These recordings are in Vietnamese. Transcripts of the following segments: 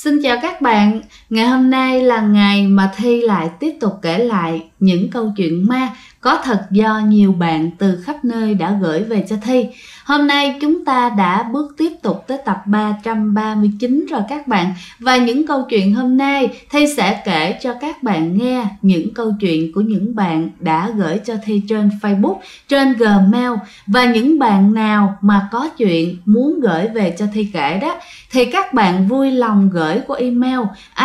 Xin chào các bạn, ngày hôm nay là ngày mà Thi lại tiếp tục kể lại những câu chuyện ma có thật do nhiều bạn từ khắp nơi đã gửi về cho Thi. Hôm nay chúng ta đã bước tiếp tục tới tập 339 rồi các bạn. Và những câu chuyện hôm nay Thi sẽ kể cho các bạn nghe những câu chuyện của những bạn đã gửi cho Thi trên Facebook, trên Gmail. Và những bạn nào mà có chuyện muốn gửi về cho Thi kể đó thì các bạn vui lòng gửi qua email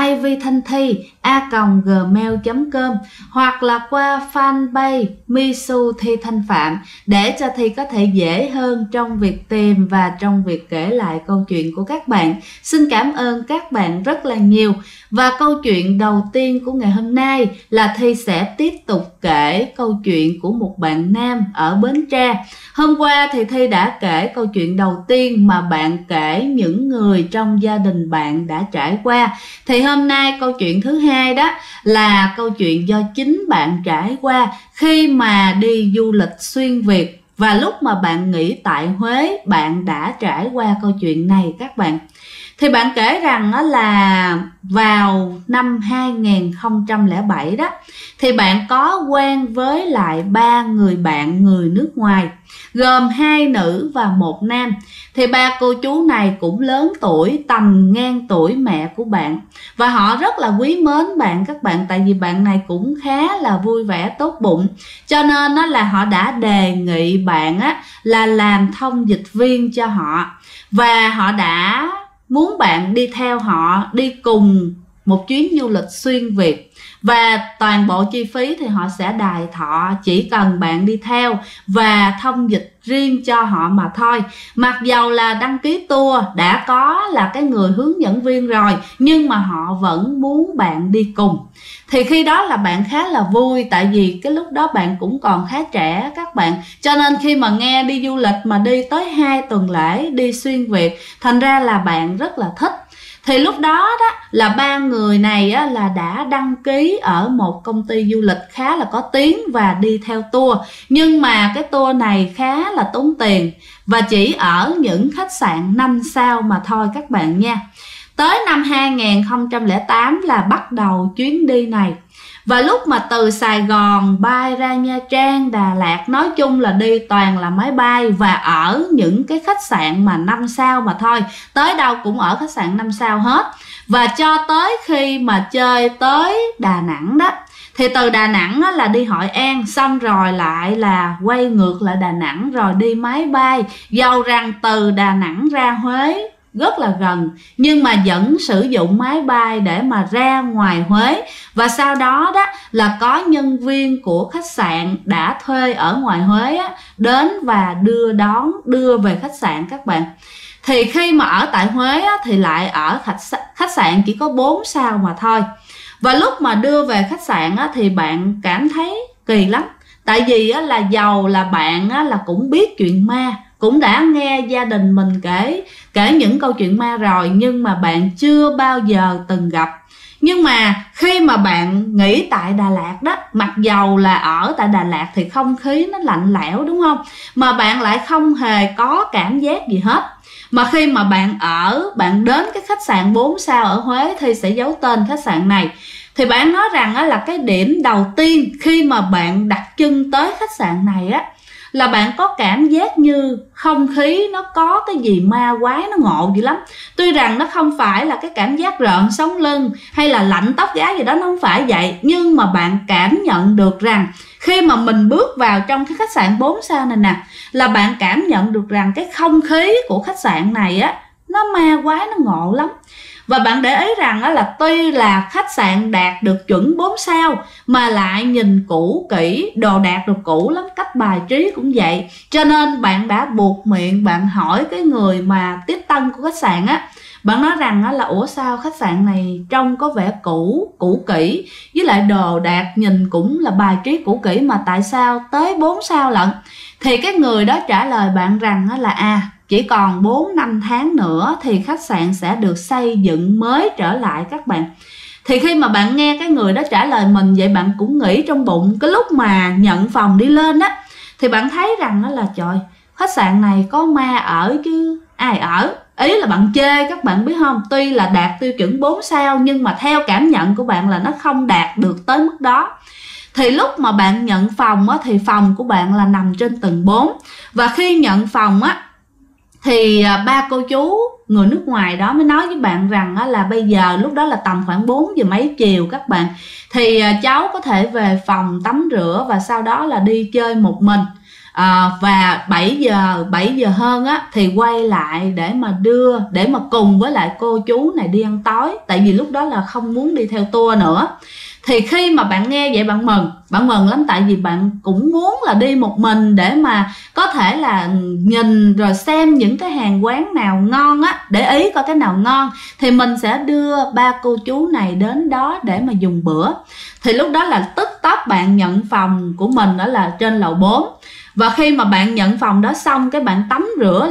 ivthanhthi@gmail.com hoặc là qua fanpage Misu Thi Thanh Phạm để cho Thi có thể dễ hơn trong việc tìm và trong việc kể lại câu chuyện của các bạn. Xin cảm ơn các bạn rất là nhiều. Và câu chuyện đầu tiên của ngày hôm nay là Thi sẽ tiếp tục kể câu chuyện của một bạn nam ở Bến Tre. Hôm qua thì Thi đã kể câu chuyện đầu tiên mà bạn kể những người trong gia đình bạn đã trải qua. Thì hôm nay câu chuyện thứ hai đó là câu chuyện do chính bạn trải qua khi mà đi du lịch xuyên Việt. Và lúc mà bạn nghỉ tại Huế, bạn đã trải qua câu chuyện này các bạn. Thì bạn kể rằng đó là vào năm 2007 đó thì bạn có quen với lại 3 người bạn người nước ngoài, gồm 2 nữ và 1 nam. Thì 3 cô chú này cũng lớn tuổi, tầm ngang tuổi mẹ của bạn. Và họ rất là quý mến bạn các bạn, tại vì bạn này cũng khá là vui vẻ tốt bụng. Cho nên đó là họ đã đề nghị bạn á, là làm thông dịch viên cho họ. Và họ đã muốn bạn đi theo họ, đi cùng một chuyến du lịch xuyên Việt. Và toàn bộ chi phí thì họ sẽ đài thọ, chỉ cần bạn đi theo và thông dịch riêng cho họ mà thôi. Mặc dầu là đăng ký tour đã có là cái người hướng dẫn viên rồi, nhưng mà họ vẫn muốn bạn đi cùng. Thì khi đó là bạn khá là vui, tại vì cái lúc đó bạn cũng còn khá trẻ các bạn. Cho nên khi mà nghe đi du lịch mà đi tới 2 tuần lễ, đi xuyên Việt, thành ra là bạn rất là thích. Thì lúc đó đó là 3 người này á, là đã đăng ký ở một công ty du lịch khá là có tiếng và đi theo tour. Nhưng mà cái tour này khá là tốn tiền và chỉ ở những khách sạn 5 sao mà thôi các bạn nha. Tới năm 2008 là bắt đầu chuyến đi này. Và lúc mà từ Sài Gòn bay ra Nha Trang, Đà Lạt, nói chung là đi toàn là máy bay và ở những cái khách sạn mà 5 sao mà thôi. Tới đâu cũng ở khách sạn 5 sao hết. Và cho tới khi mà chơi tới Đà Nẵng đó, thì từ Đà Nẵng là đi Hội An, xong rồi lại là quay ngược lại Đà Nẵng rồi đi máy bay. Dầu rằng từ Đà Nẵng ra Huế rất là gần, nhưng mà vẫn sử dụng máy bay để mà ra ngoài Huế. Và sau đó đó là có nhân viên của khách sạn đã thuê ở ngoài Huế á, đến và đưa về khách sạn các bạn. Thì khi mà ở tại Huế á, thì lại ở khách sạn chỉ có 4 sao mà thôi. Và lúc mà đưa về khách sạn á, thì bạn cảm thấy kỳ lắm. Tại vì á, là dầu là bạn á, là cũng biết chuyện ma, cũng đã nghe gia đình mình kể những câu chuyện ma rồi, nhưng mà bạn chưa bao giờ từng gặp. Nhưng mà khi mà bạn nghỉ tại Đà Lạt đó, mặc dầu là ở tại Đà Lạt thì không khí nó lạnh lẽo đúng không, mà bạn lại không hề có cảm giác gì hết. Mà khi mà bạn đến cái khách sạn 4 sao ở Huế thì sẽ giấu tên khách sạn này. Thì bạn nói rằng á, là cái điểm đầu tiên khi mà bạn đặt chân tới khách sạn này á, là bạn có cảm giác như không khí nó có cái gì ma quái, nó ngộ gì lắm. Tuy rằng nó không phải là cái cảm giác rợn sống lưng hay là lạnh tóc gáy gì đó, nó không phải vậy. Nhưng mà bạn cảm nhận được rằng khi mà mình bước vào trong cái khách sạn 4 sao này nè, là bạn cảm nhận được rằng cái không khí của khách sạn này á, nó ma quái, nó ngộ lắm. Và bạn để ý rằng đó là tuy là khách sạn đạt được chuẩn 4 sao mà lại nhìn cũ kỹ, đồ đạc được cũ lắm, cách bài trí cũng vậy. Cho nên bạn đã buộc miệng bạn hỏi cái người mà tiếp tân của khách sạn á. Bạn nói rằng đó là ủa sao khách sạn này trông có vẻ cũ kỹ, với lại đồ đạc nhìn cũng là bài trí cũ kỹ mà tại sao tới 4 sao lận. Thì cái người đó trả lời bạn rằng đó là chỉ còn 4-5 tháng nữa thì khách sạn sẽ được xây dựng mới trở lại các bạn. Thì khi mà bạn nghe cái người đó trả lời mình vậy, bạn cũng nghĩ trong bụng. Cái lúc mà nhận phòng đi lên á, thì bạn thấy rằng đó là trời, khách sạn này có ma ở chứ ai ở. Ý là bạn chê, các bạn biết không? Tuy là đạt tiêu chuẩn 4 sao nhưng mà theo cảm nhận của bạn là nó không đạt được tới mức đó. Thì lúc mà bạn nhận phòng á, thì phòng của bạn là nằm trên tầng 4. Và khi nhận phòng á, thì ba cô chú người nước ngoài đó mới nói với bạn rằng á, là bây giờ lúc đó là tầm khoảng 4 giờ mấy chiều các bạn, thì cháu có thể về phòng tắm rửa và sau đó là đi chơi một mình. Và 7 giờ hơn á thì quay lại để mà cùng với lại cô chú này đi ăn tối, tại vì lúc đó là không muốn đi theo tour nữa. Thì khi mà bạn nghe vậy bạn mừng lắm, tại vì bạn cũng muốn là đi một mình để mà có thể là nhìn rồi xem những cái hàng quán nào ngon á, để ý coi cái nào ngon thì mình sẽ đưa ba cô chú này đến đó để mà dùng bữa. Thì lúc đó là tức tốc bạn nhận phòng của mình đó là trên lầu 4. Và khi mà bạn nhận phòng đó xong, cái bạn tắm rửa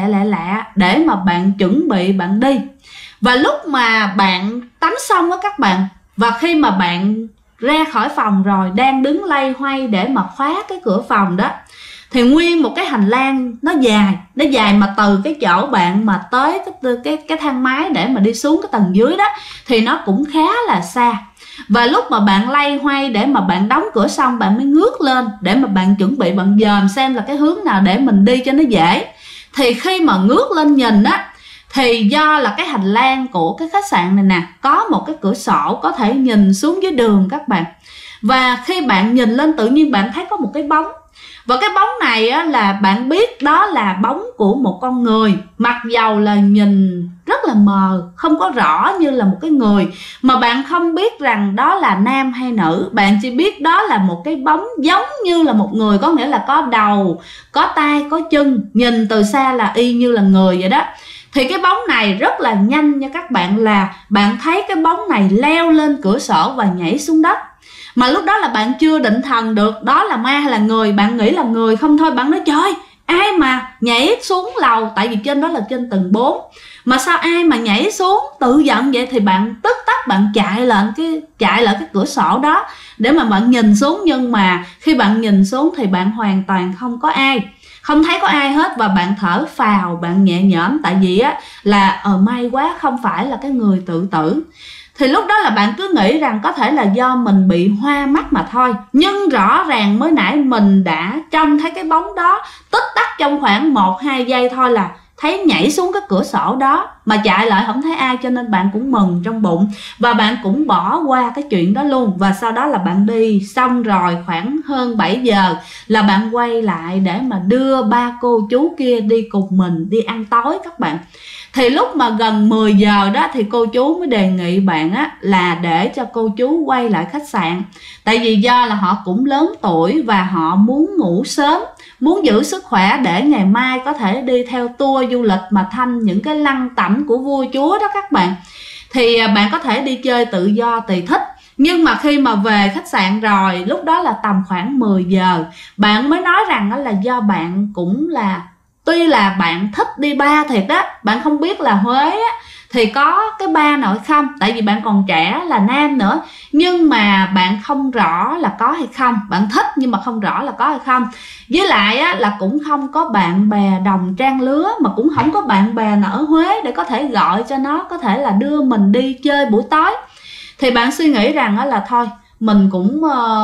lẹ để mà bạn chuẩn bị bạn đi. Và lúc mà bạn tắm xong á các bạn, và khi mà bạn ra khỏi phòng rồi đang đứng loay hoay để mà khóa cái cửa phòng đó, thì nguyên một cái hành lang nó dài mà từ cái chỗ bạn mà tới cái thang máy để mà đi xuống cái tầng dưới đó thì nó cũng khá là xa. Và lúc mà bạn loay hoay để mà bạn đóng cửa xong, bạn mới ngước lên để mà bạn chuẩn bị bạn dòm xem là cái hướng nào để mình đi cho nó dễ. Thì khi mà ngước lên nhìn á, thì do là cái hành lang của cái khách sạn này nè có một cái cửa sổ có thể nhìn xuống dưới đường các bạn. Và khi bạn nhìn lên tự nhiên bạn thấy có một cái bóng. Và cái bóng này á, là bạn biết đó là bóng của một con người, mặc dầu là nhìn rất là mờ, không có rõ như là một cái người, mà bạn không biết rằng đó là nam hay nữ. Bạn chỉ biết đó là một cái bóng giống như là một người, có nghĩa là có đầu, có tay, có chân, nhìn từ xa là y như là người vậy đó. Thì cái bóng này rất là nhanh nha các bạn, là bạn thấy cái bóng này leo lên cửa sổ và nhảy xuống đất. Mà lúc đó là bạn chưa định thần được đó là ma hay là người, bạn nghĩ là người không thôi. Bạn nói trời, ai mà nhảy xuống lầu, tại vì trên đó là trên tầng 4, mà sao ai mà nhảy xuống tự giận vậy. Thì bạn tức tốc bạn chạy lại cái cửa sổ đó để mà bạn nhìn xuống. Nhưng mà khi bạn nhìn xuống thì bạn hoàn toàn không có ai, không thấy có ai hết. Và bạn thở phào, bạn nhẹ nhõm, tại vì á là may quá không phải là cái người tự tử. Thì lúc đó là bạn cứ nghĩ rằng có thể là do mình bị hoa mắt mà thôi. Nhưng rõ ràng mới nãy mình đã trông thấy cái bóng đó tích tắc trong khoảng 1-2 giây thôi là thấy nhảy xuống cái cửa sổ đó, mà chạy lại không thấy ai, cho nên bạn cũng mừng trong bụng và bạn cũng bỏ qua cái chuyện đó luôn. Và sau đó là bạn đi xong rồi khoảng hơn 7 giờ là bạn quay lại để mà đưa ba cô chú kia đi cùng mình đi ăn tối các bạn. Thì lúc mà gần 10 giờ đó thì cô chú mới đề nghị bạn á là để cho cô chú quay lại khách sạn. Tại vì do là họ cũng lớn tuổi và họ muốn ngủ sớm, muốn giữ sức khỏe để ngày mai có thể đi theo tour du lịch mà thăm những cái lăng tẩm của vua chúa đó các bạn. Thì bạn có thể đi chơi tự do tùy thích. Nhưng mà khi mà về khách sạn rồi, lúc đó là tầm khoảng 10 giờ, bạn mới nói rằng đó là do bạn cũng là, tuy là bạn thích đi bar thiệt đó, bạn không biết là Huế á, thì có cái bar nào hay không, tại vì bạn còn trẻ là nam nữa. Nhưng mà bạn không rõ là có hay không, bạn thích nhưng mà không rõ là có hay không. Với lại á, là cũng không có bạn bè đồng trang lứa, mà cũng không có bạn bè nào ở Huế để có thể gọi cho nó có thể là đưa mình đi chơi buổi tối. Thì bạn suy nghĩ rằng á, là thôi mình cũng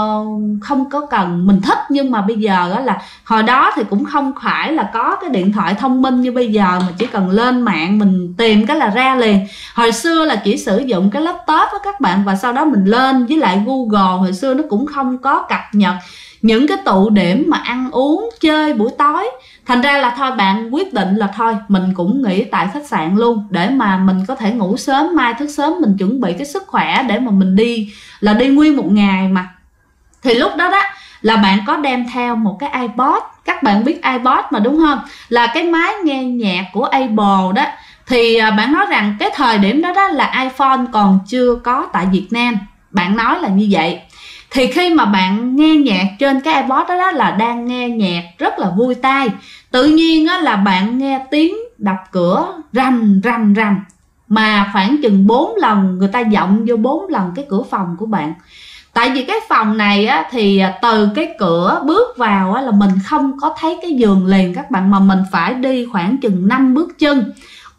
không có cần, mình thích nhưng mà bây giờ là hồi đó thì cũng không phải là có cái điện thoại thông minh như bây giờ mà chỉ cần lên mạng mình tìm cái là ra liền. Hồi xưa là chỉ sử dụng cái laptop đó các bạn, và sau đó mình lên, với lại Google hồi xưa nó cũng không có cập nhật những cái tụ điểm mà ăn uống chơi buổi tối. Thành ra là thôi bạn quyết định là thôi mình cũng nghỉ tại khách sạn luôn, để mà mình có thể ngủ sớm, mai thức sớm mình chuẩn bị cái sức khỏe để mà mình đi, là đi nguyên một ngày mà. Thì lúc đó đó là bạn có đem theo một cái iPod. Các bạn biết iPod mà đúng không, là cái máy nghe nhạc của Apple đó. Thì bạn nói rằng cái thời điểm đó đó là iPhone còn chưa có tại Việt Nam, bạn nói là như vậy. Thì khi mà bạn nghe nhạc trên cái iPod đó là đang nghe nhạc rất là vui tai. Tự nhiên á, là bạn nghe tiếng đập cửa rầm rầm rầm, mà khoảng chừng 4 lần, người ta vọng vô 4 lần cái cửa phòng của bạn. Tại vì cái phòng này á, thì từ cái cửa bước vào á, là mình không có thấy cái giường liền các bạn, mà mình phải đi khoảng chừng 5 bước chân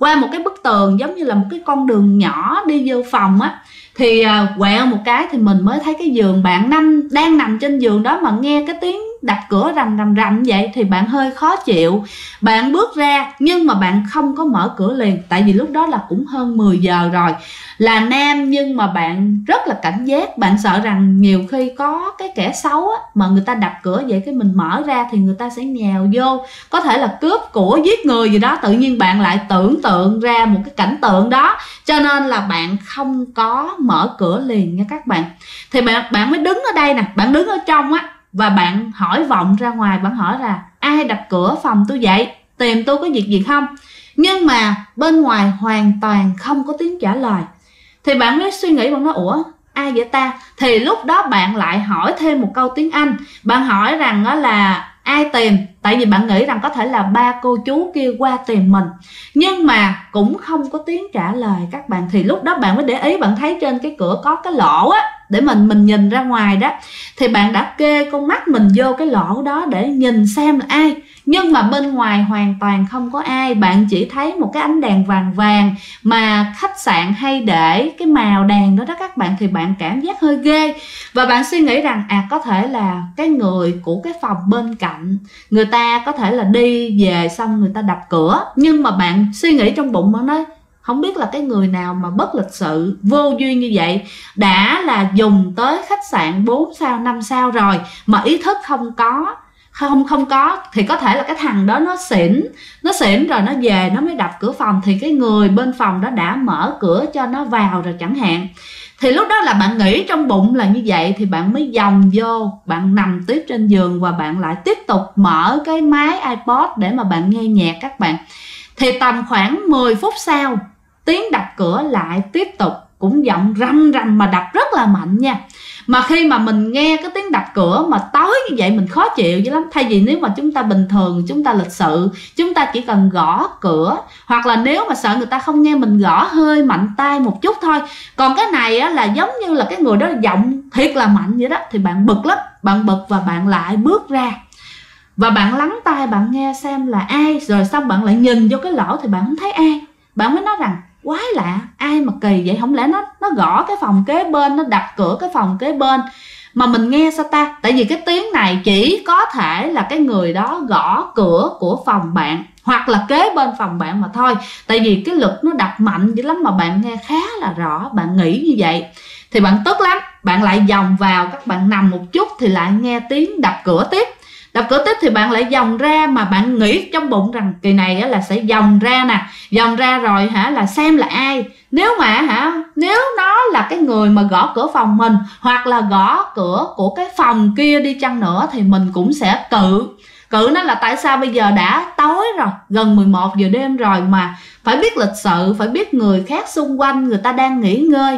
qua một cái bức tường giống như là một cái con đường nhỏ đi vô phòng á, thì quẹo một cái thì mình mới thấy cái giường. Bạn đang nằm trên giường đó mà nghe cái tiếng đập cửa rầm rầm rầm vậy thì bạn hơi khó chịu. Bạn bước ra nhưng mà bạn không có mở cửa liền, tại vì lúc đó là cũng hơn 10 giờ rồi. Là nam nhưng mà bạn rất là cảnh giác, bạn sợ rằng nhiều khi có cái kẻ xấu á, mà người ta đập cửa vậy cái mình mở ra thì người ta sẽ nhào vô, có thể là cướp của giết người gì đó. Tự nhiên bạn lại tưởng tượng ra một cái cảnh tượng đó, cho nên là bạn không có mở cửa liền nha các bạn. Thì bạn mới đứng ở đây nè, bạn đứng ở trong á, và bạn hỏi vọng ra ngoài, bạn hỏi là ai đập cửa phòng tôi vậy, tìm tôi có việc gì không? Nhưng mà bên ngoài hoàn toàn không có tiếng trả lời. Thì bạn mới suy nghĩ, bạn nói ủa ai vậy ta? Thì lúc đó bạn lại hỏi thêm một câu tiếng Anh. Bạn hỏi rằng đó là ai tìm, tại vì bạn nghĩ rằng có thể là ba cô chú kia qua tìm mình, nhưng mà cũng không có tiếng trả lời các bạn. Thì lúc đó bạn mới để ý, bạn thấy trên cái cửa có cái lỗ á, để mình nhìn ra ngoài đó. Thì bạn đã kê con mắt mình vô cái lỗ đó để nhìn xem là ai, nhưng mà bên ngoài hoàn toàn không có ai. Bạn chỉ thấy một cái ánh đèn vàng vàng mà khách sạn hay để cái màu đèn đó đó các bạn. Thì bạn cảm giác hơi ghê, và bạn suy nghĩ rằng có thể là cái người của cái phòng bên cạnh, người ta có thể là đi về xong người ta đập cửa. Nhưng mà bạn suy nghĩ trong bụng, bạn nói không biết là cái người nào mà bất lịch sự vô duyên như vậy, đã là dùng tới khách sạn 4 sao 5 sao rồi mà ý thức không có thì có thể là cái thằng đó nó xỉn rồi nó về nó mới đập cửa phòng, thì cái người bên phòng đó đã mở cửa cho nó vào rồi chẳng hạn. Thì lúc đó là bạn nghĩ trong bụng là như vậy, thì bạn mới vòng vô, bạn nằm tiếp trên giường và bạn lại tiếp tục mở cái máy iPod để mà bạn nghe nhạc các bạn. Thì tầm khoảng 10 phút sau, tiếng đập cửa lại tiếp tục, cũng giọng rầm rầm mà đập rất là mạnh nha. Mà khi mà mình nghe cái tiếng đập cửa mà tối như vậy mình khó chịu dữ lắm. Thay vì nếu mà chúng ta bình thường, chúng ta lịch sự, chúng ta chỉ cần gõ cửa, hoặc là nếu mà sợ người ta không nghe mình gõ hơi mạnh tay một chút thôi. Còn cái này á, là giống như là cái người đó giọng thiệt là mạnh vậy đó, thì bạn bực lắm. Bạn bực và bạn lại bước ra và bạn lắng tai, bạn nghe xem là ai. Rồi xong bạn lại nhìn vô cái lỗ thì bạn không thấy ai. Bạn mới nói rằng quái lạ, ai mà kỳ vậy, không lẽ nó gõ cái phòng kế bên, nó đập cửa cái phòng kế bên mà mình nghe sao ta? Tại vì cái tiếng này chỉ có thể là cái người đó gõ cửa của phòng bạn hoặc là kế bên phòng bạn mà thôi. Tại vì cái lực nó đập mạnh dữ lắm mà bạn nghe khá là rõ. Bạn nghĩ như vậy thì bạn tức lắm, bạn lại vòng vào, các bạn nằm một chút thì lại nghe tiếng đập cửa tiếp. Đập cửa tiếp thì bạn lại vòng ra, mà bạn nghĩ trong bụng rằng kỳ này là sẽ vòng ra nè, vòng ra rồi là xem là ai. Nếu mà nếu nó là cái người mà gõ cửa phòng mình hoặc là gõ cửa của cái phòng kia đi chăng nữa thì mình cũng sẽ cự nó là tại sao bây giờ đã tối rồi, gần 11 giờ đêm rồi mà phải biết lịch sự, phải biết người khác xung quanh người ta đang nghỉ ngơi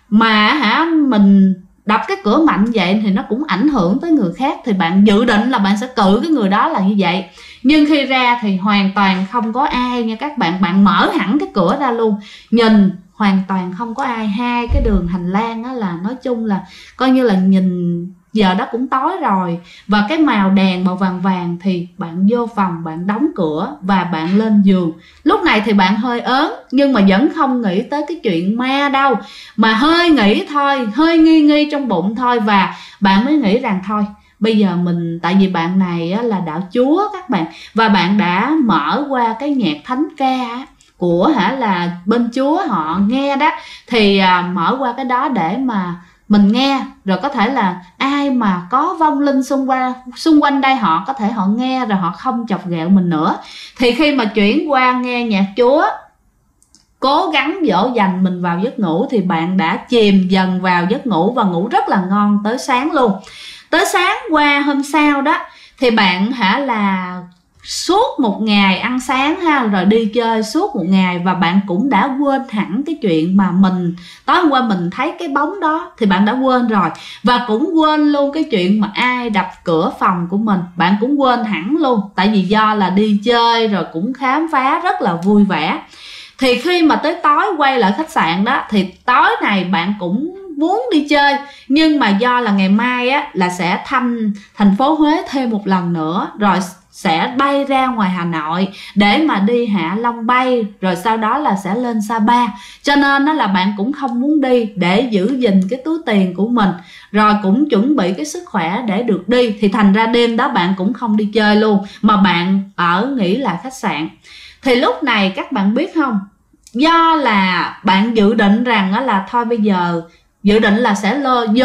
mà mình đập cái cửa mạnh vậy thì nó cũng ảnh hưởng tới người khác. Thì bạn dự định là bạn sẽ cự cái người đó là như vậy, nhưng khi ra thì hoàn toàn không có ai nha các bạn. Bạn mở hẳn cái cửa ra luôn, nhìn hoàn toàn không có ai. Hai cái đường hành lang á, là nói chung là coi như là nhìn giờ đó cũng tối rồi, và cái màu đèn màu vàng vàng. Thì bạn vô phòng, bạn đóng cửa và bạn lên giường. Lúc này thì bạn hơi ớn nhưng mà vẫn không nghĩ tới cái chuyện ma đâu, mà hơi nghĩ thôi, hơi nghi trong bụng thôi. Và bạn mới nghĩ rằng thôi bây giờ mình, tại vì bạn này á, là đạo chúa các bạn, và bạn đã mở qua cái nhạc thánh ca của là bên chúa họ nghe đó, thì mở qua cái đó để mà mình nghe, rồi có thể là ai mà có vong linh xung quanh đây họ có thể họ nghe rồi họ không chọc ghẹo mình nữa. Thì khi mà chuyển qua nghe nhạc chúa, cố gắng dỗ dành mình vào giấc ngủ, thì bạn đã chìm dần vào giấc ngủ và ngủ rất là ngon tới sáng luôn. Tới sáng qua hôm sau đó thì bạn là suốt một ngày ăn sáng rồi đi chơi suốt một ngày, và bạn cũng đã quên hẳn cái chuyện mà mình tối hôm qua mình thấy cái bóng đó, thì bạn đã quên rồi. Và cũng quên luôn cái chuyện mà ai đập cửa phòng của mình, bạn cũng quên hẳn luôn. Tại vì do là đi chơi rồi cũng khám phá rất là vui vẻ. Thì khi mà tới tối quay lại khách sạn đó, thì tối này bạn cũng muốn đi chơi, nhưng mà do là ngày mai là sẽ thăm thành phố Huế thêm một lần nữa, rồi sẽ bay ra ngoài Hà Nội để mà đi Hạ Long Bay, rồi sau đó là sẽ lên Sapa. Cho nên đó là bạn cũng không muốn đi để giữ gìn cái túi tiền của mình, rồi cũng chuẩn bị cái sức khỏe để được đi. Thì thành ra đêm đó bạn cũng không đi chơi luôn, mà bạn ở nghỉ lại khách sạn. Thì lúc này các bạn biết không, do là bạn dự định rằng là thôi bây giờ dự định là sẽ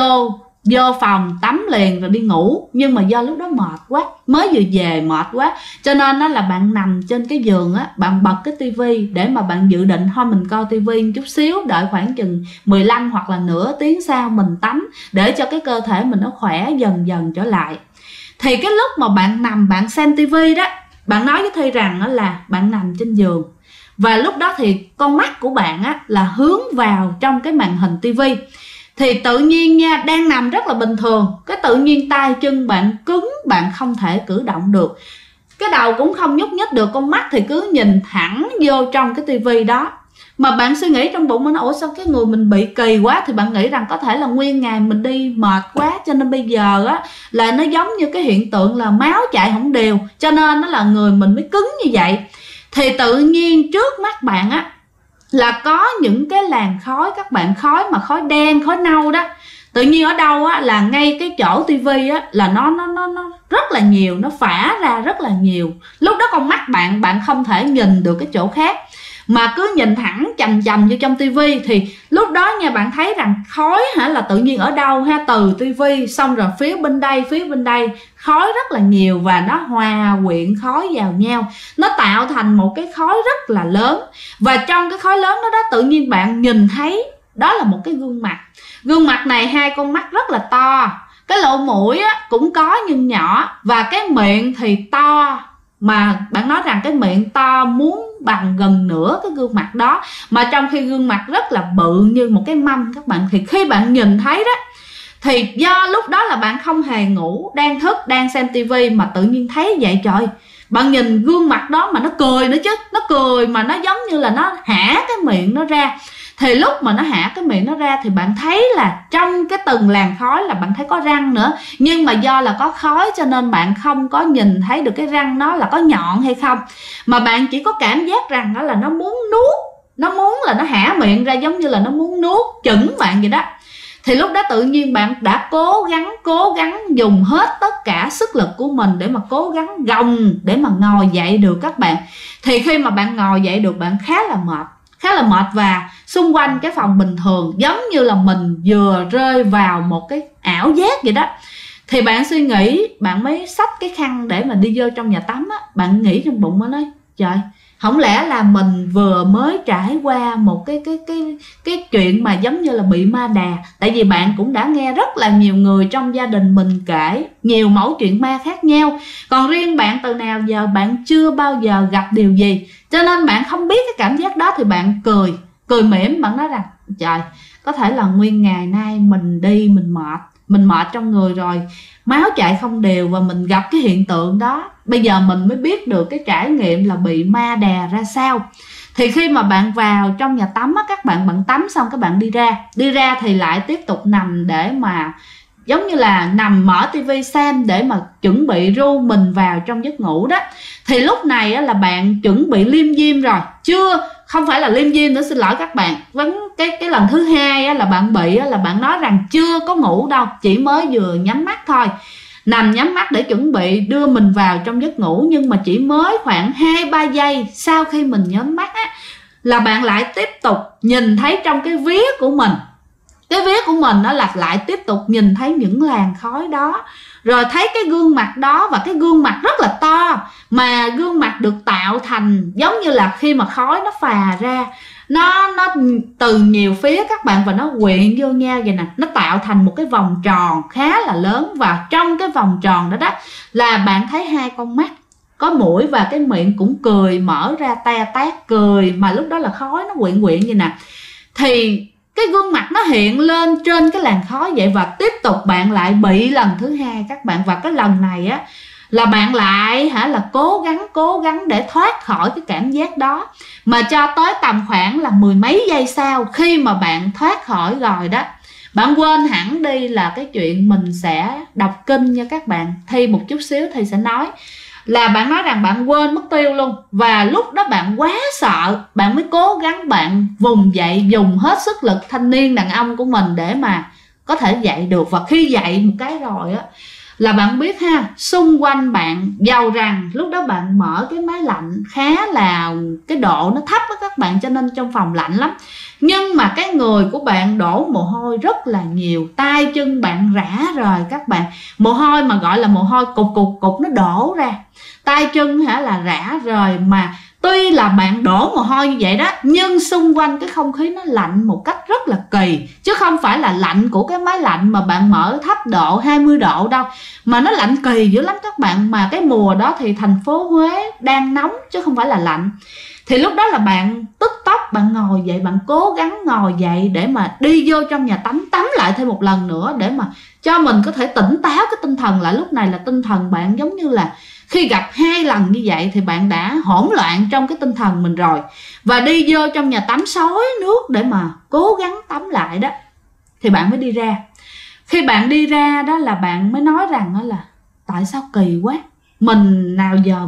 vô phòng tắm liền rồi đi ngủ, nhưng mà do lúc đó mệt quá, mới vừa về mệt quá, cho nên đó là bạn nằm trên cái giường á, bạn bật cái tivi để mà bạn dự định thôi mình coi tivi một chút xíu, đợi khoảng chừng 15 hoặc là nửa tiếng sau mình tắm, để cho cái cơ thể mình nó khỏe dần dần trở lại. Thì cái lúc mà bạn nằm bạn xem tivi đó, bạn nói với Thi rằng là bạn nằm trên giường, và lúc đó thì con mắt của bạn á là hướng vào trong cái màn hình tivi. Thì tự nhiên nha, đang nằm rất là bình thường, cái tự nhiên tay chân bạn cứng, bạn không thể cử động được, cái đầu cũng không nhúc nhích được, con mắt thì cứ nhìn thẳng vô trong cái tivi đó. Mà bạn suy nghĩ trong bụng mình, ủa sao cái người mình bị kỳ quá, thì bạn nghĩ rằng có thể là nguyên ngày mình đi mệt quá, cho nên bây giờ á là nó giống như cái hiện tượng là máu chạy không đều, cho nên nó là người mình mới cứng như vậy. Thì tự nhiên trước mắt bạn á là có những cái làn khói, các bạn, khói mà khói đen, khói nâu đó. Tự nhiên ở đâu á là ngay cái chỗ tivi á là nó rất là nhiều, nó phả ra rất là nhiều. Lúc đó con mắt bạn không thể nhìn được cái chỗ khác, mà cứ nhìn thẳng chằm chằm vô trong tivi. Thì lúc đó nha, bạn thấy rằng khói là tự nhiên ở đâu từ tivi xong rồi phía bên đây khói rất là nhiều, và nó hòa quyện khói vào nhau, nó tạo thành một cái khói rất là lớn. Và trong cái khói lớn đó tự nhiên bạn nhìn thấy đó là một cái gương mặt này, hai con mắt rất là to, cái lỗ mũi á cũng có nhưng nhỏ, và cái miệng thì to, mà bạn nói rằng cái miệng to muốn bằng gần nửa cái gương mặt đó, mà trong khi gương mặt rất là bự như một cái mâm các bạn. Thì khi bạn nhìn thấy đó, thì do lúc đó là bạn không hề ngủ, đang thức, đang xem tivi, mà tự nhiên thấy vậy, trời, bạn nhìn gương mặt đó mà nó cười nữa chứ, nó cười mà nó giống như là nó hả cái miệng nó ra. Thì lúc mà nó hả cái miệng nó ra thì bạn thấy là trong cái từng làn khói là bạn thấy có răng nữa, nhưng mà do là có khói cho nên bạn không có nhìn thấy được cái răng nó là có nhọn hay không, mà bạn chỉ có cảm giác rằng đó là nó muốn nuốt, nó muốn là nó hả miệng ra, giống như là nó muốn nuốt chửng bạn vậy đó. Thì lúc đó tự nhiên bạn đã cố gắng dùng hết tất cả sức lực của mình để mà cố gắng gồng để mà ngồi dậy được các bạn. Thì khi mà bạn ngồi dậy được, bạn khá là mệt, và xung quanh cái phòng bình thường giống như là mình vừa rơi vào một cái ảo giác vậy đó. Thì bạn suy nghĩ, bạn mới xách cái khăn để mà đi vô trong nhà tắm á. Bạn nghĩ trong bụng, mới nói trời, không lẽ là mình vừa mới trải qua một cái chuyện mà giống như là bị ma đà. Tại vì bạn cũng đã nghe rất là nhiều người trong gia đình mình kể nhiều mẫu chuyện ma khác nhau, còn riêng bạn từ nào giờ bạn chưa bao giờ gặp điều gì, cho nên bạn không biết cái cảm giác đó. Thì bạn cười mỉm, bạn nói rằng trời, có thể là nguyên ngày nay mình đi mình mệt trong người rồi, máu chạy không đều, và mình gặp cái hiện tượng đó, bây giờ mình mới biết được cái trải nghiệm là bị ma đà ra sao. Thì khi mà bạn vào trong nhà tắm á, các bạn tắm xong các bạn đi ra thì lại tiếp tục nằm để mà giống như là nằm mở tivi xem, để mà chuẩn bị ru mình vào trong giấc ngủ đó. Thì lúc này á, là bạn chuẩn bị liêm diêm rồi, không phải là liêm diêm nữa, xin lỗi các bạn. Cái lần thứ hai á, là bạn bị á, là bạn nói rằng chưa có ngủ đâu, chỉ mới vừa nhắm mắt thôi, nằm nhắm mắt để chuẩn bị đưa mình vào trong giấc ngủ. Nhưng mà chỉ mới khoảng 2-3 giây sau khi mình nhắm mắt á, là bạn lại tiếp tục nhìn thấy trong cái vía của mình, nó là lại tiếp tục nhìn thấy những làn khói đó, rồi thấy cái gương mặt đó, và cái gương mặt rất là to, mà gương mặt được tạo thành giống như là khi mà khói nó phà ra, nó từ nhiều phía các bạn, và nó quyện vô nhau vậy nè, nó tạo thành một cái vòng tròn khá là lớn. Và trong cái vòng tròn đó là bạn thấy hai con mắt, có mũi, và cái miệng cũng cười mở ra te tét cười, mà lúc đó là khói nó quyện vậy nè. Thì cái gương mặt nó hiện lên trên cái làn khói vậy, và tiếp tục bạn lại bị lần thứ hai các bạn. Và cái lần này á là bạn lại là cố gắng để thoát khỏi cái cảm giác đó, mà cho tới tầm khoảng là 10 mấy giây sau, khi mà bạn thoát khỏi rồi đó, bạn quên hẳn đi là cái chuyện mình sẽ đọc kinh nha các bạn. Thi một chút xíu thì sẽ nói là bạn nói rằng bạn quên mất tiêu luôn. Và lúc đó bạn quá sợ, bạn mới cố gắng bạn vùng dậy, dùng hết sức lực thanh niên đàn ông của mình để mà có thể dậy được. Và khi dậy một cái rồi á, là bạn biết ha, xung quanh bạn, dầu rằng lúc đó bạn mở cái máy lạnh khá là cái độ nó thấp á các bạn, cho nên trong phòng lạnh lắm, nhưng mà cái người của bạn đổ mồ hôi rất là nhiều, tay chân bạn rã rời các bạn, mồ hôi mà gọi là mồ hôi cục cục cục nó đổ ra, tay chân là rã rời. Mà tuy là bạn đổ mồ hôi như vậy đó, nhưng xung quanh cái không khí nó lạnh một cách rất là kỳ, chứ không phải là lạnh của cái máy lạnh mà bạn mở thấp độ 20 độ đâu, mà nó lạnh kỳ dữ lắm các bạn. Mà cái mùa đó thì thành phố Huế đang nóng chứ không phải là lạnh. Thì lúc đó là bạn tức tốc, bạn ngồi dậy, bạn cố gắng ngồi dậy để mà đi vô trong nhà tắm, tắm lại thêm một lần nữa để mà cho mình có thể tỉnh táo cái tinh thần lại. Lúc này là tinh thần bạn giống như là khi gặp 2 lần như vậy thì bạn đã hỗn loạn trong cái tinh thần mình rồi. Và đi vô trong nhà tắm xối nước để mà cố gắng tắm lại đó, thì bạn mới đi ra. Khi bạn đi ra đó là bạn mới nói rằng đó là tại sao kỳ quá, mình nào giờ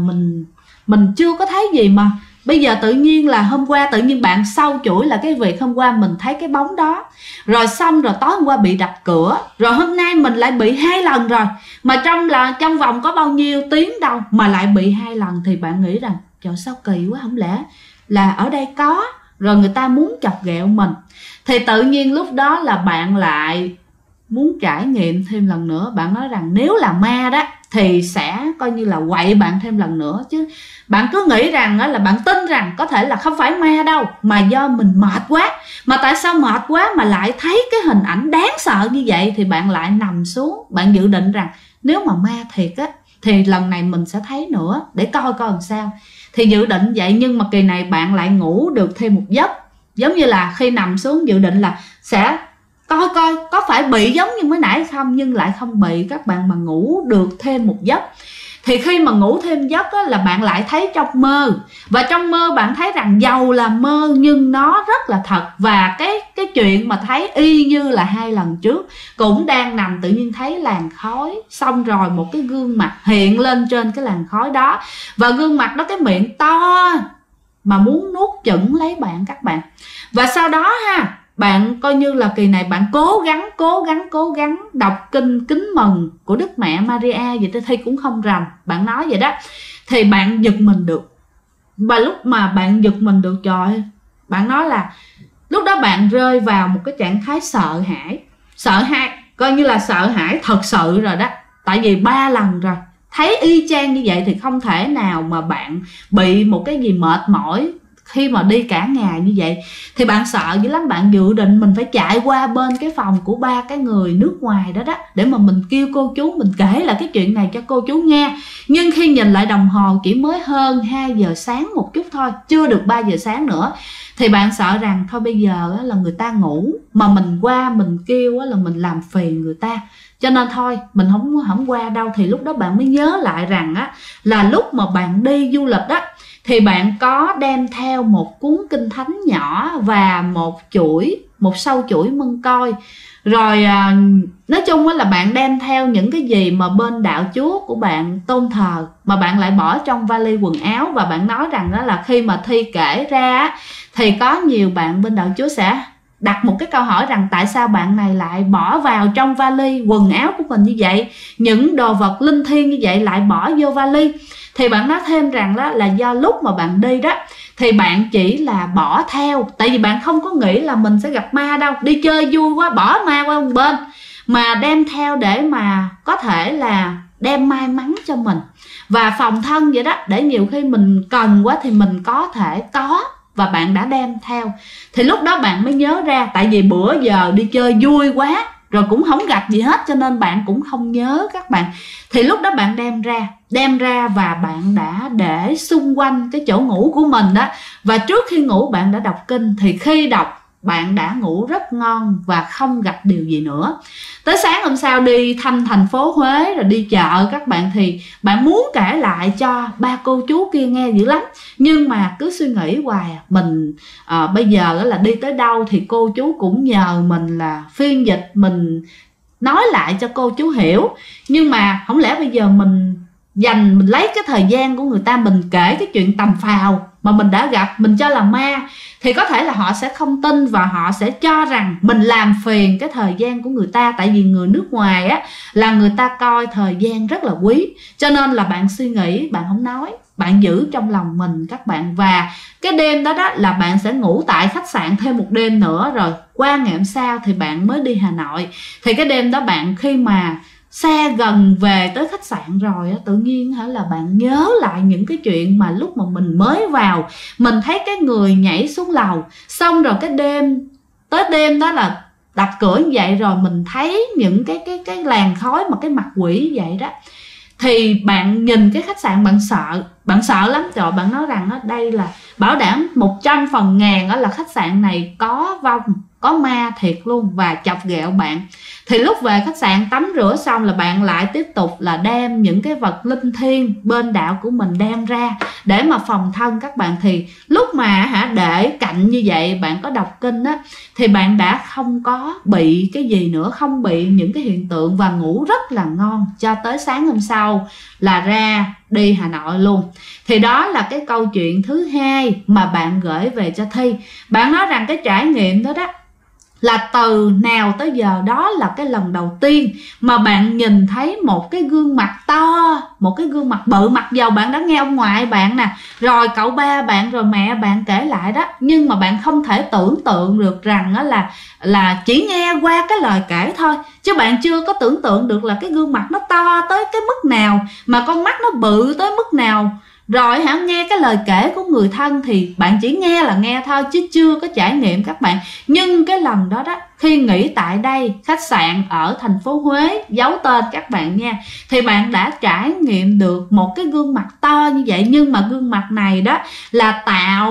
mình chưa có thấy gì mà bây giờ tự nhiên là hôm qua tự nhiên bạn sâu chuỗi là cái việc hôm qua mình thấy cái bóng đó, rồi xong rồi tối hôm qua bị đập cửa, rồi hôm nay mình lại bị 2 lần rồi, mà trong vòng có bao nhiêu tiếng đâu mà lại bị 2 lần. Thì bạn nghĩ rằng trời sao kỳ quá, không lẽ là ở đây có rồi người ta muốn chọc ghẹo mình. Thì tự nhiên lúc đó là bạn lại muốn trải nghiệm thêm lần nữa. Bạn nói rằng nếu là ma đó thì sẽ coi như là quậy bạn thêm lần nữa, chứ bạn cứ nghĩ rằng là bạn tin rằng có thể là không phải ma đâu, mà do mình mệt quá. Mà tại sao mệt quá mà lại thấy cái hình ảnh đáng sợ như vậy? Thì bạn lại nằm xuống, bạn dự định rằng nếu mà ma thiệt á thì lần này mình sẽ thấy nữa để coi coi làm sao. Thì dự định vậy, nhưng mà kỳ này bạn lại ngủ được thêm một giấc. Giống như là khi nằm xuống dự định là sẽ coi coi có phải bị giống như mới nãy không, nhưng lại không bị các bạn, mà ngủ được thêm một giấc. Thì khi mà ngủ thêm giấc á, là bạn lại thấy trong mơ, và trong mơ bạn thấy rằng dầu là mơ nhưng nó rất là thật. Và cái chuyện mà thấy y như là 2 lần trước, cũng đang nằm tự nhiên thấy làn khói, xong rồi một cái gương mặt hiện lên trên cái làn khói đó, và gương mặt đó cái miệng to mà muốn nuốt chửng lấy bạn các bạn. Và sau đó ha, bạn coi như là kỳ này bạn cố gắng đọc kinh kính mừng của Đức Mẹ Maria vậy tới thi cũng không rành, bạn nói vậy đó. Thì bạn giật mình được. Và lúc mà bạn giật mình được, trời, bạn nói là lúc đó bạn rơi vào một cái trạng thái sợ hãi, coi như là sợ hãi thật sự rồi đó. Tại vì 3 lần rồi thấy y chang như vậy thì không thể nào mà bạn bị một cái gì mệt mỏi khi mà đi cả ngày như vậy. Thì bạn sợ dữ lắm, bạn dự định mình phải chạy qua bên cái phòng của 3 cái người nước ngoài đó để mà mình kêu cô chú, mình kể lại cái chuyện này cho cô chú nghe. Nhưng khi nhìn lại đồng hồ chỉ mới hơn 2 giờ sáng một chút thôi, chưa được 3 giờ sáng nữa. Thì bạn sợ rằng thôi bây giờ là người ta ngủ, mà mình qua mình kêu là mình làm phiền người ta, cho nên thôi mình không qua đâu. Thì lúc đó bạn mới nhớ lại rằng là lúc mà bạn đi du lịch đó thì bạn có đem theo một cuốn kinh thánh nhỏ và một sâu chuỗi mân côi. Rồi nói chung là bạn đem theo những cái gì mà bên đạo Chúa của bạn tôn thờ, mà bạn lại bỏ trong vali quần áo. Và bạn nói rằng đó là khi mà Thi kể ra thì có nhiều bạn bên đạo Chúa sẽ đặt một cái câu hỏi rằng tại sao bạn này lại bỏ vào trong vali quần áo của mình như vậy, những đồ vật linh thiêng như vậy lại bỏ vô vali. Thì bạn nói thêm rằng đó là do lúc mà bạn đi đó thì bạn chỉ là bỏ theo, tại vì bạn không có nghĩ là mình sẽ gặp ma đâu, đi chơi vui quá bỏ ma qua một bên, mà đem theo để mà có thể là đem may mắn cho mình và phòng thân vậy đó, để nhiều khi mình cần quá thì mình có thể có. Và bạn đã đem theo. Thì lúc đó bạn mới nhớ ra, tại vì bữa giờ đi chơi vui quá rồi cũng không gặp gì hết, cho nên bạn cũng không nhớ các bạn. Thì lúc đó bạn đem ra và bạn đã để xung quanh cái chỗ ngủ của mình đó. Và trước khi ngủ bạn đã đọc kinh, thì khi đọc bạn đã ngủ rất ngon và không gặp điều gì nữa. Tới sáng hôm sau đi thăm thành phố Huế rồi đi chợ các bạn, thì bạn muốn kể lại cho 3 cô chú kia nghe dữ lắm, nhưng mà cứ suy nghĩ hoài mình bây giờ là đi tới đâu thì cô chú cũng nhờ mình là phiên dịch, mình nói lại cho cô chú hiểu. Nhưng mà không lẽ bây giờ mình mình lấy cái thời gian của người ta, mình kể cái chuyện tầm phào mà mình đã gặp, mình cho là ma, thì có thể là họ sẽ không tin và họ sẽ cho rằng mình làm phiền cái thời gian của người ta. Tại vì người nước ngoài á là người ta coi thời gian rất là quý, cho nên là bạn suy nghĩ, bạn không nói, bạn giữ trong lòng mình các bạn. Và cái đêm đó là bạn sẽ ngủ tại khách sạn thêm một đêm nữa, rồi qua ngày hôm sau thì bạn mới đi Hà Nội. Thì cái đêm đó bạn khi mà xe gần về tới khách sạn rồi tự nhiên là bạn nhớ lại những cái chuyện mà lúc mà mình mới vào, mình thấy cái người nhảy xuống lầu, xong rồi cái đêm tới đêm đó là đập cửa như vậy, rồi mình thấy những cái làn khói mà cái mặt quỷ vậy đó. Thì bạn nhìn cái khách sạn bạn sợ lắm rồi, bạn nói rằng đây là bảo đảm 100% là khách sạn này có vong, có ma thiệt luôn, và chọc ghẹo bạn. Thì lúc về khách sạn tắm rửa xong là bạn lại tiếp tục là đem những cái vật linh thiêng bên đạo của mình đem ra để mà phòng thân các bạn. Thì lúc mà để cạnh như vậy, bạn có đọc kinh á, thì bạn đã không có bị cái gì nữa, không bị những cái hiện tượng, và ngủ rất là ngon cho tới sáng hôm sau là ra đi Hà Nội luôn. Thì đó là cái câu chuyện thứ hai mà bạn gửi về cho Thi. Bạn nói rằng cái trải nghiệm đó là từ nào tới giờ đó là cái lần đầu tiên mà bạn nhìn thấy một cái gương mặt to, một cái gương mặt bự, mặc dầu bạn đã nghe ông ngoại bạn nè, rồi cậu ba bạn, rồi mẹ bạn kể lại đó, nhưng mà bạn không thể tưởng tượng được rằng là chỉ nghe qua cái lời kể thôi, chứ bạn chưa có tưởng tượng được là cái gương mặt nó to tới cái mức nào, mà con mắt nó bự tới mức nào. Rồi nghe cái lời kể của người thân thì bạn chỉ nghe là nghe thôi, chứ chưa có trải nghiệm các bạn. Nhưng cái lần đó khi nghỉ tại đây, khách sạn ở thành phố Huế, giấu tên các bạn nha, thì bạn đã trải nghiệm được một cái gương mặt to như vậy. Nhưng mà gương mặt này là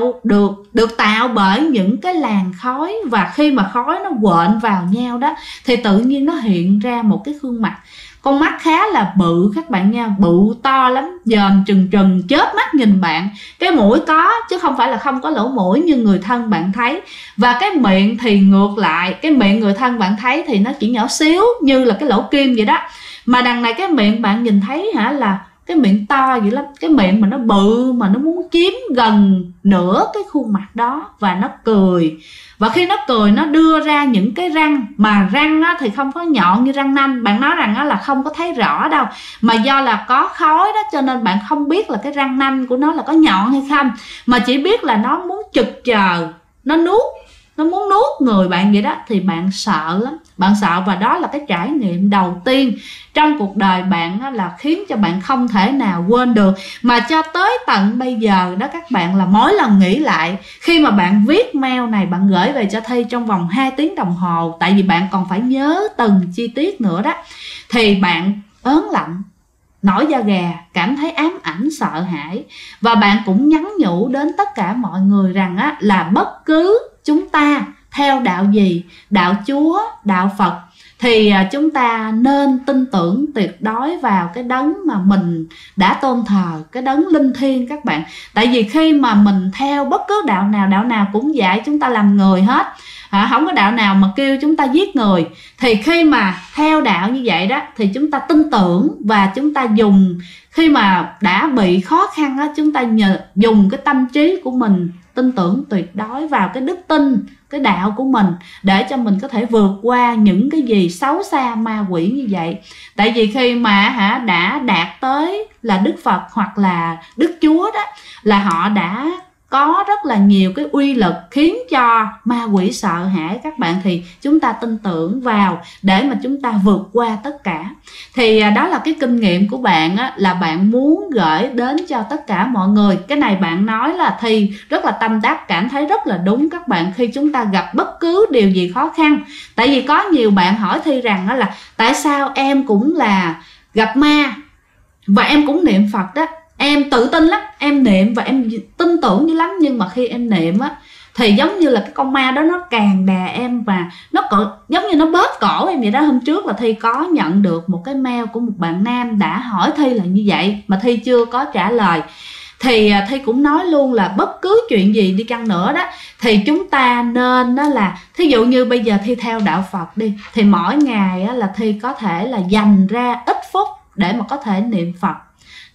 được tạo bởi những cái làn khói, và khi mà khói nó quện vào nhau thì tự nhiên nó hiện ra một cái gương mặt, con mắt khá là bự các bạn nha, bự to lắm, dòm trừng chớp mắt nhìn bạn. Cái mũi có chứ không phải là không có lỗ mũi như người thân bạn thấy. Và cái miệng thì ngược lại, cái miệng người thân bạn thấy thì nó chỉ nhỏ xíu như là cái lỗ kim vậy đó, mà đằng này cái miệng bạn nhìn thấy là cái miệng to vậy lắm, cái miệng mà nó bự, mà nó muốn chiếm gần nửa cái khuôn mặt đó. Và nó cười, và khi nó cười nó đưa ra những cái răng, mà răng thì không có nhọn như răng nanh. Bạn nói rằng là không có thấy rõ đâu, mà do là có khói đó cho nên bạn không biết là cái răng nanh của nó là có nhọn hay không, mà chỉ biết là nó muốn chực chờ, nó muốn nuốt người bạn vậy đó. Thì bạn sợ lắm, bạn sợ, và đó là cái trải nghiệm đầu tiên trong cuộc đời bạn là khiến cho bạn không thể nào quên được. Mà cho tới tận bây giờ đó các bạn, là mỗi lần nghĩ lại, khi mà bạn viết mail này bạn gửi về cho Thi trong vòng 2 tiếng đồng hồ, tại vì bạn còn phải nhớ từng chi tiết nữa đó, thì bạn ớn lạnh, nổi da gà, cảm thấy ám ảnh sợ hãi. Và bạn cũng nhắn nhủ đến tất cả mọi người rằng là bất cứ chúng ta theo đạo gì, đạo Chúa, đạo Phật, thì chúng ta nên tin tưởng tuyệt đối vào cái đấng mà mình đã tôn thờ, cái đấng linh thiêng các bạn. Tại vì khi mà mình theo bất cứ đạo nào cũng dạy chúng ta làm người hết, không có đạo nào mà kêu chúng ta giết người. Thì khi mà theo đạo như vậy đó thì chúng ta tin tưởng, và chúng ta dùng, khi mà đã bị khó khăn chúng ta dùng cái tâm trí của mình, tin tưởng tuyệt đối vào cái đức tin, cái đạo của mình, để cho mình có thể vượt qua những cái gì xấu xa ma quỷ như vậy. Tại vì khi mà đã đạt tới là Đức Phật hoặc là Đức Chúa đó, là họ đã có rất là nhiều cái uy lực khiến cho ma quỷ sợ hãi các bạn. Thì chúng ta tin tưởng vào để mà chúng ta vượt qua tất cả. Thì đó là cái kinh nghiệm của bạn là bạn muốn gửi đến cho tất cả mọi người. Cái này bạn nói là Thi rất là tâm đắc, cảm thấy rất là đúng các bạn. Khi chúng ta gặp bất cứ điều gì khó khăn, tại vì có nhiều bạn hỏi Thi rằng là tại sao em cũng là gặp ma và em cũng niệm Phật đó, em tự tin lắm, em niệm và em tin tưởng dữ lắm, nhưng mà khi em niệm thì giống như là cái con ma đó nó càng đè em, và nó giống như nó bóp cổ em vậy đó. Hôm trước là Thi có nhận được một cái mail của một bạn nam đã hỏi Thi là như vậy, mà Thi chưa có trả lời. Thì Thi cũng nói luôn là bất cứ chuyện gì đi chăng nữa đó, thì chúng ta nên đó là, thí dụ như bây giờ Thi theo đạo Phật đi, thì mỗi ngày là Thi có thể là dành ra ít phút để mà có thể niệm Phật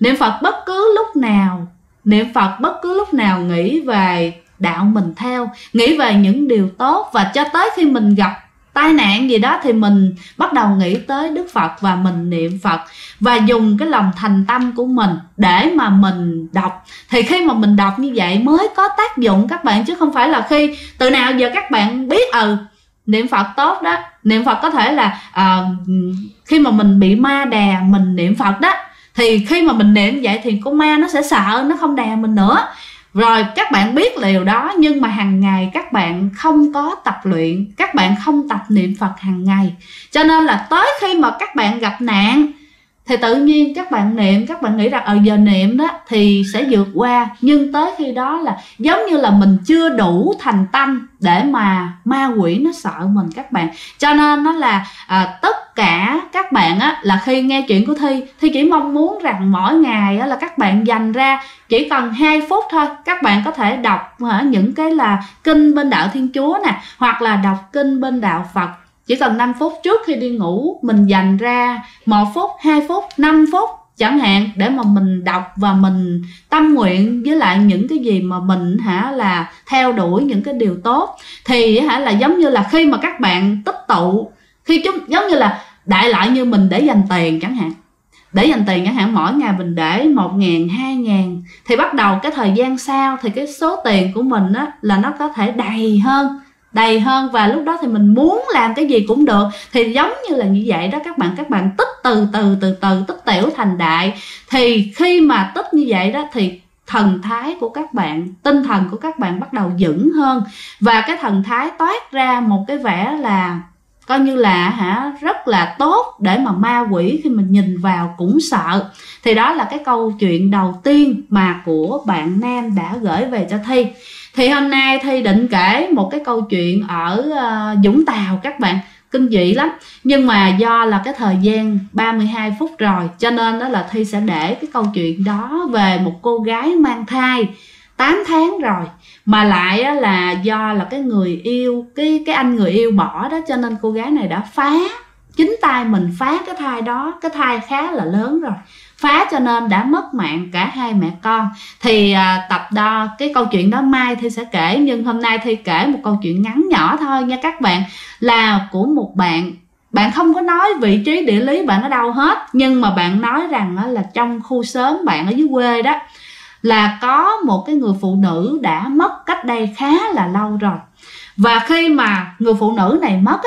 Niệm Phật bất cứ lúc nào, niệm Phật bất cứ lúc nào nghĩ về đạo mình theo, nghĩ về những điều tốt, và cho tới khi mình gặp tai nạn gì đó thì mình bắt đầu nghĩ tới Đức Phật và mình niệm Phật, và dùng cái lòng thành tâm của mình để mà mình đọc. Thì khi mà mình đọc như vậy mới có tác dụng các bạn, chứ không phải là khi từ nào giờ các bạn biết niệm Phật tốt đó. Niệm Phật có thể là khi mà mình bị ma đè mình niệm Phật đó, thì khi mà mình niệm vậy thì con ma nó sẽ sợ, nó không đè mình nữa. Rồi các bạn biết điều đó, nhưng mà hàng ngày các bạn không có tập luyện, các bạn không tập niệm Phật hàng ngày, cho nên là tới khi mà các bạn gặp nạn thì tự nhiên các bạn niệm, các bạn nghĩ rằng giờ niệm đó thì sẽ vượt qua. Nhưng tới khi đó là giống như là mình chưa đủ thành tâm để mà ma quỷ nó sợ mình các bạn. Cho nên nó là tất cả các bạn là khi nghe chuyện của Thi chỉ mong muốn rằng mỗi ngày là các bạn dành ra chỉ cần 2 phút thôi. Các bạn có thể đọc những cái là kinh bên đạo Thiên Chúa nè, hoặc là đọc kinh bên đạo Phật. Chỉ cần 5 phút trước khi đi ngủ, mình dành ra 1 phút, 2 phút, 5 phút chẳng hạn, để mà mình đọc và mình tâm nguyện với lại những cái gì mà mình là theo đuổi những cái điều tốt. Thì là giống như là khi mà các bạn tích tụ, giống như là đại loại như mình để dành tiền chẳng hạn. Để dành tiền chẳng hạn, mỗi ngày mình để 1.000, 2.000, thì bắt đầu cái thời gian sau thì cái số tiền của mình là nó có thể đầy hơn, và lúc đó thì mình muốn làm cái gì cũng được. Thì giống như là như vậy đó các bạn tích từ từ tích tiểu thành đại. Thì khi mà tích như vậy đó thì thần thái của các bạn, tinh thần của các bạn bắt đầu vững hơn, và cái thần thái toát ra một cái vẻ là coi như là rất là tốt, để mà ma quỷ khi mình nhìn vào cũng sợ. Thì đó là cái câu chuyện đầu tiên mà của bạn Nam đã gửi về cho Thi. Thì hôm nay Thi định kể một cái câu chuyện ở Vũng Tàu các bạn, kinh dị lắm. Nhưng mà do là cái thời gian 32 phút rồi, cho nên đó là Thi sẽ để cái câu chuyện đó về một cô gái mang thai 8 tháng rồi, mà lại là do là cái người yêu, cái anh người yêu bỏ đó, cho nên cô gái này đã phá, chính tay mình phá cái thai đó. Cái thai khá là lớn rồi, phá cho nên đã mất mạng cả hai mẹ con. Thì tập đó, cái câu chuyện đó mai Thi sẽ kể, nhưng hôm nay Thi kể một câu chuyện ngắn nhỏ thôi nha các bạn, là của một bạn không có nói vị trí địa lý bạn ở đâu hết, nhưng mà bạn nói rằng là trong khu xóm bạn ở dưới quê đó, là có một cái người phụ nữ đã mất cách đây khá là lâu rồi. Và khi mà người phụ nữ này mất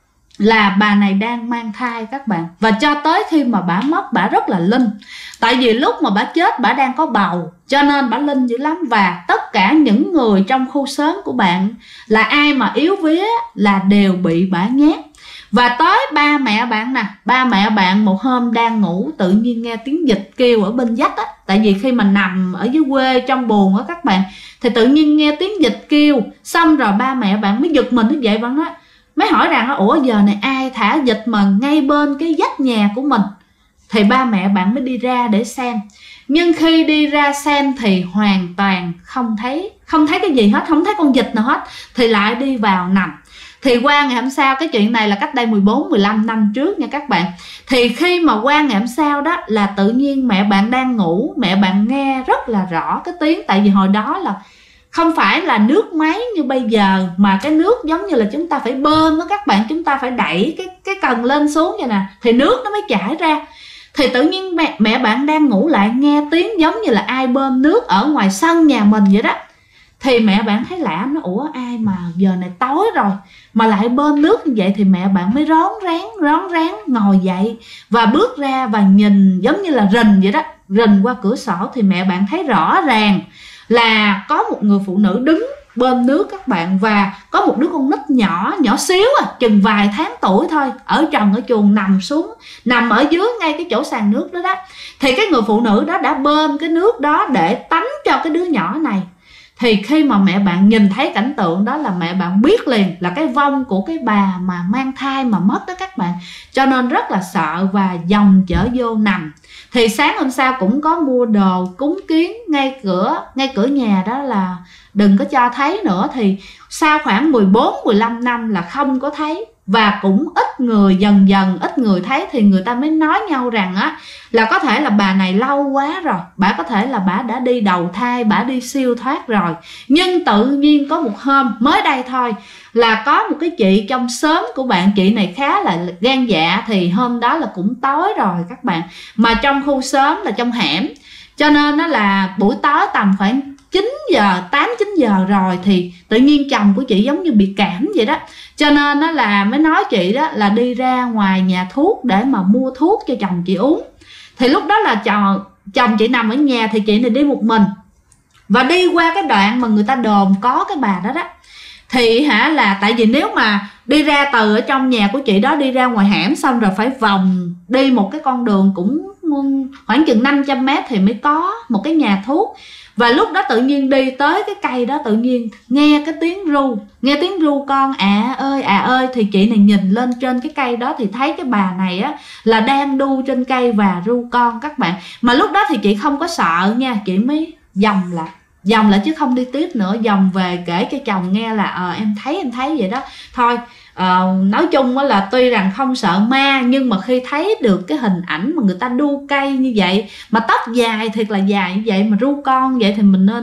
là bà này đang mang thai các bạn. Và cho tới khi mà bà mất, bà rất là linh. Tại vì lúc mà bà chết, bà đang có bầu, cho nên bà linh dữ lắm. Và tất cả những người trong khu xóm của bạn, là ai mà yếu vía là đều bị bà nhét. Và tới ba mẹ bạn nè, ba mẹ bạn một hôm đang ngủ, tự nhiên nghe tiếng vịt kêu ở bên vách á. Tại vì khi mà nằm ở dưới quê trong buồng á các bạn, thì tự nhiên nghe tiếng vịt kêu. Xong rồi ba mẹ bạn mới giật mình như vậy. Bạn nói, mới hỏi rằng ủa giờ này ai thả vịt mà ngay bên cái vách nhà của mình. Thì ba mẹ bạn mới đi ra để xem. Nhưng khi đi ra xem thì hoàn toàn không thấy cái gì hết, không thấy con vịt nào hết. Thì lại đi vào nằm. Thì qua ngày hôm sau, cái chuyện này là cách đây 14-15 năm trước nha các bạn. Thì khi mà qua ngày hôm sau đó, là tự nhiên mẹ bạn đang ngủ, mẹ bạn nghe rất là rõ cái tiếng. Tại vì hồi đó là không phải là nước máy như bây giờ, mà cái nước giống như là chúng ta phải bơm đó các bạn. Chúng ta phải đẩy cái cần lên xuống vậy nè, thì nước nó mới chảy ra. Thì tự nhiên mẹ bạn đang ngủ lại nghe tiếng giống như là ai bơm nước ở ngoài sân nhà mình vậy đó. Thì mẹ bạn thấy lạ, nó ủa ai mà giờ này tối rồi mà lại bơm nước như vậy. Thì mẹ bạn mới rón rén ngồi dậy và bước ra và nhìn giống như là rình vậy đó, rình qua cửa sổ. Thì mẹ bạn thấy rõ ràng là có một người phụ nữ đứng bơm nước các bạn, và có một đứa con nít nhỏ xíu chừng vài tháng tuổi thôi, ở trần ở chuồng nằm ở dưới ngay cái chỗ sàn nước đó đó. Thì cái người phụ nữ đó đã bơm cái nước đó để tắm cho cái đứa nhỏ này. Thì khi mà mẹ bạn nhìn thấy cảnh tượng đó là mẹ bạn biết liền là cái vong của cái bà mà mang thai mà mất đó các bạn. Cho nên rất là sợ và dòng chở vô nằm. Thì sáng hôm sau cũng có mua đồ cúng kiến ngay cửa nhà đó, là đừng có cho thấy nữa. Thì sau khoảng 14-15 năm là không có thấy. và cũng ít người, dần dần ít người thấy thì người ta mới nói nhau rằng á là có thể là bà này lâu quá rồi, bà có thể là bà đã đi đầu thai, bà đi siêu thoát rồi. Nhưng tự nhiên có một hôm mới đây thôi là có một cái chị trong xóm của bạn, chị này khá là gan dạ, thì hôm đó là cũng tối rồi các bạn, mà trong khu xóm là trong hẻm, cho nên nó là buổi tối tầm khoảng 9 giờ, 8-9 giờ rồi, thì tự nhiên chồng của chị giống như bị cảm vậy đó, cho nên nó là mới nói chị đó là đi ra ngoài nhà thuốc để mà mua thuốc cho chồng chị uống. Thì lúc đó là chồng chị nằm ở nhà, thì chị này đi một mình và đi qua cái đoạn mà người ta đồn có cái bà đó đó. Thì là tại vì nếu mà đi ra từ ở trong nhà của chị đó đi ra ngoài hẻm xong rồi phải vòng đi một cái con đường cũng khoảng chừng 500 mét thì mới có một cái nhà thuốc. Và lúc đó tự nhiên đi tới cái cây đó, tự nhiên nghe cái tiếng ru, nghe tiếng ru con à ơi. Thì chị này nhìn lên trên cái cây đó thì thấy cái bà này á là đang đu trên cây và ru con các bạn. Mà lúc đó thì chị không có sợ nha, chị mới vòng lại chứ không đi tiếp nữa, vòng về kể cho chồng nghe là em thấy vậy đó thôi. Nói chung là tuy rằng không sợ ma, nhưng mà khi thấy được cái hình ảnh mà người ta đu cây như vậy, mà tóc dài thiệt là dài như vậy, mà ru con vậy, thì mình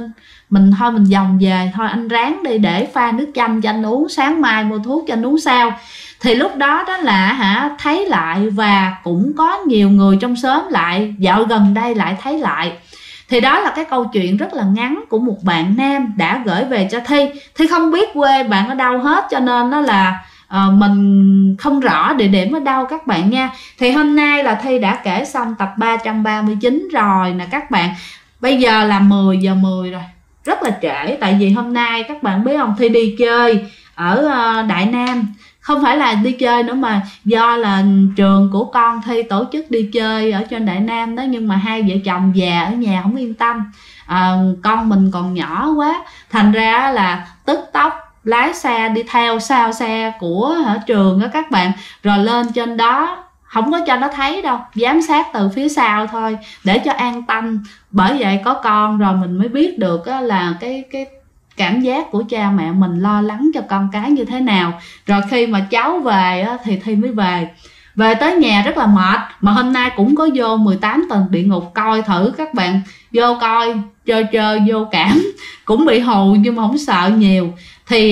vòng về thôi, anh ráng đi để pha nước chanh cho anh uống, sáng mai mua thuốc cho anh uống sau. Thì lúc đó đó là thấy lại, và cũng có nhiều người trong xóm lại dạo gần đây lại thấy lại. Thì đó là cái câu chuyện rất là ngắn của một bạn nam đã gửi về cho Thi. Thi không biết quê bạn ở đâu hết, cho nên nó là mình không rõ địa điểm ở đâu các bạn nha. Thì hôm nay là Thi đã kể xong tập 339 rồi nè các bạn. Bây giờ là 10 giờ 10 rồi, rất là trễ. Tại vì hôm nay các bạn biết không, Thi đi chơi ở Đại Nam. Không phải là đi chơi nữa, mà do là trường của con Thi tổ chức đi chơi ở trên Đại Nam đó. Nhưng mà hai vợ chồng già ở nhà không yên tâm, con mình còn nhỏ quá, thành ra là tức tốc lái xe đi theo sau xe của trường đó các bạn. Rồi lên trên đó không có cho nó thấy đâu, giám sát từ phía sau thôi để cho an tâm. Bởi vậy có con rồi mình mới biết được là cái cảm giác của cha mẹ mình lo lắng cho con cái như thế nào. Rồi khi mà cháu về thì Thi mới về tới nhà rất là mệt. Mà hôm nay cũng có vô 18 tầng địa ngục coi thử các bạn, vô coi chơi vô cảm cũng bị hù nhưng mà không sợ nhiều. Thì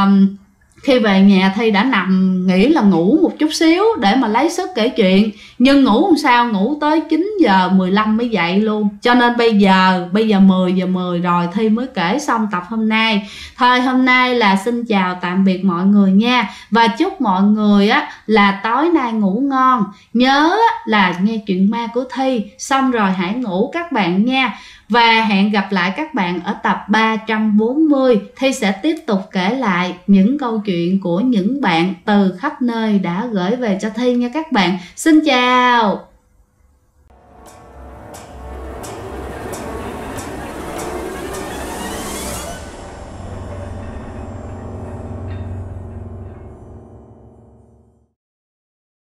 khi về nhà Thi đã nằm nghĩ là ngủ một chút xíu để mà lấy sức kể chuyện, nhưng ngủ không sao, ngủ tới 9 giờ 15 mới dậy luôn. Cho nên bây giờ 10 giờ 10 rồi Thi mới kể xong tập hôm nay. Thôi hôm nay là xin chào tạm biệt mọi người nha, và chúc mọi người là tối nay ngủ ngon. Nhớ là nghe chuyện ma của Thi xong rồi hãy ngủ các bạn nha. Và hẹn gặp lại các bạn ở tập 340. Thi sẽ tiếp tục kể lại những câu chuyện của những bạn từ khắp nơi đã gửi về cho Thi nha các bạn. Xin chào.